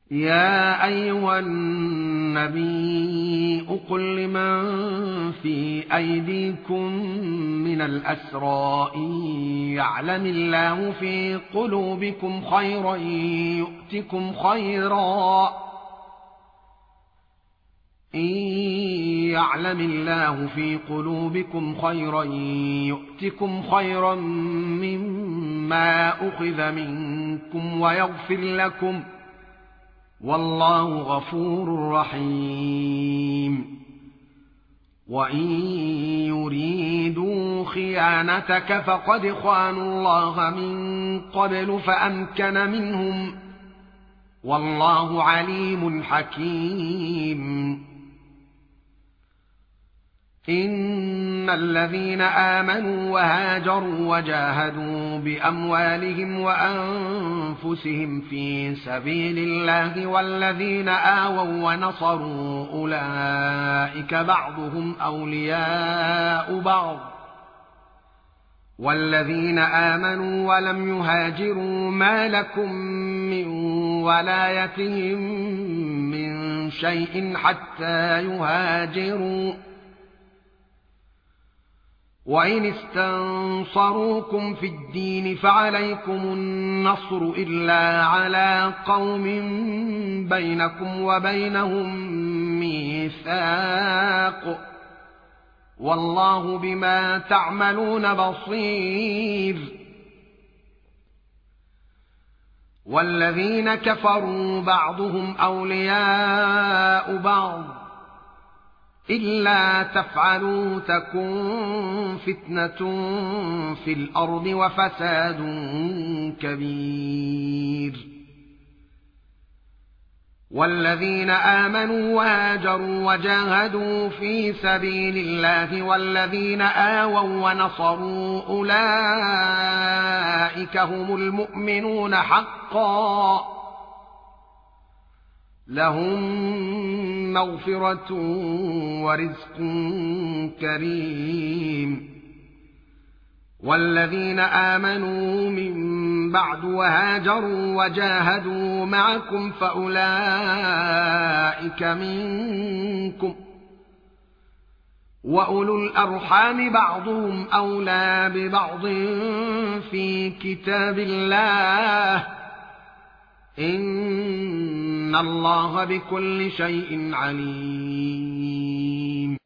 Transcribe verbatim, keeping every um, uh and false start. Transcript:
يا أيها النبي قل لمن في أيديكم من الأسرى إن يعلم الله في قلوبكم خيرا يؤتكم خيرا إن يعلم الله في قلوبكم خيرا يؤتكم خيرا مما أخذ منكم ويغفر لكم والله غفور رحيم. وإن يريدوا خيانتك فقد خانوا الله من قبل فأمكن منهم والله عليم حكيم. إن الذين آمنوا وهاجروا وجاهدوا بأموالهم وأنفسهم في سبيل الله والذين آووا ونصروا أولئك بعضهم أولياء بعض والذين آمنوا ولم يهاجروا ما لكم من ولايتهم من شيء حتى يهاجروا وإن استنصروكم في الدين فعليكم النصر إلا على قوم بينكم وبينهم ميثاق والله بما تعملون بصير. والذين كفروا بعضهم أولياء بعض إلا تفعلوا تكن فتنة في الأرض وفساد كبير. والذين آمنوا وهاجروا وجاهدوا في سبيل الله والذين آووا ونصروا أولئك هم المؤمنون حقا لهم مغفرة ورزق كريم. والذين آمنوا من بعد وهاجروا وجاهدوا معكم فأولئك منكم وأولو الأرحام بعضهم أولى ببعض في كتاب الله إن الله بكل شيء عليم.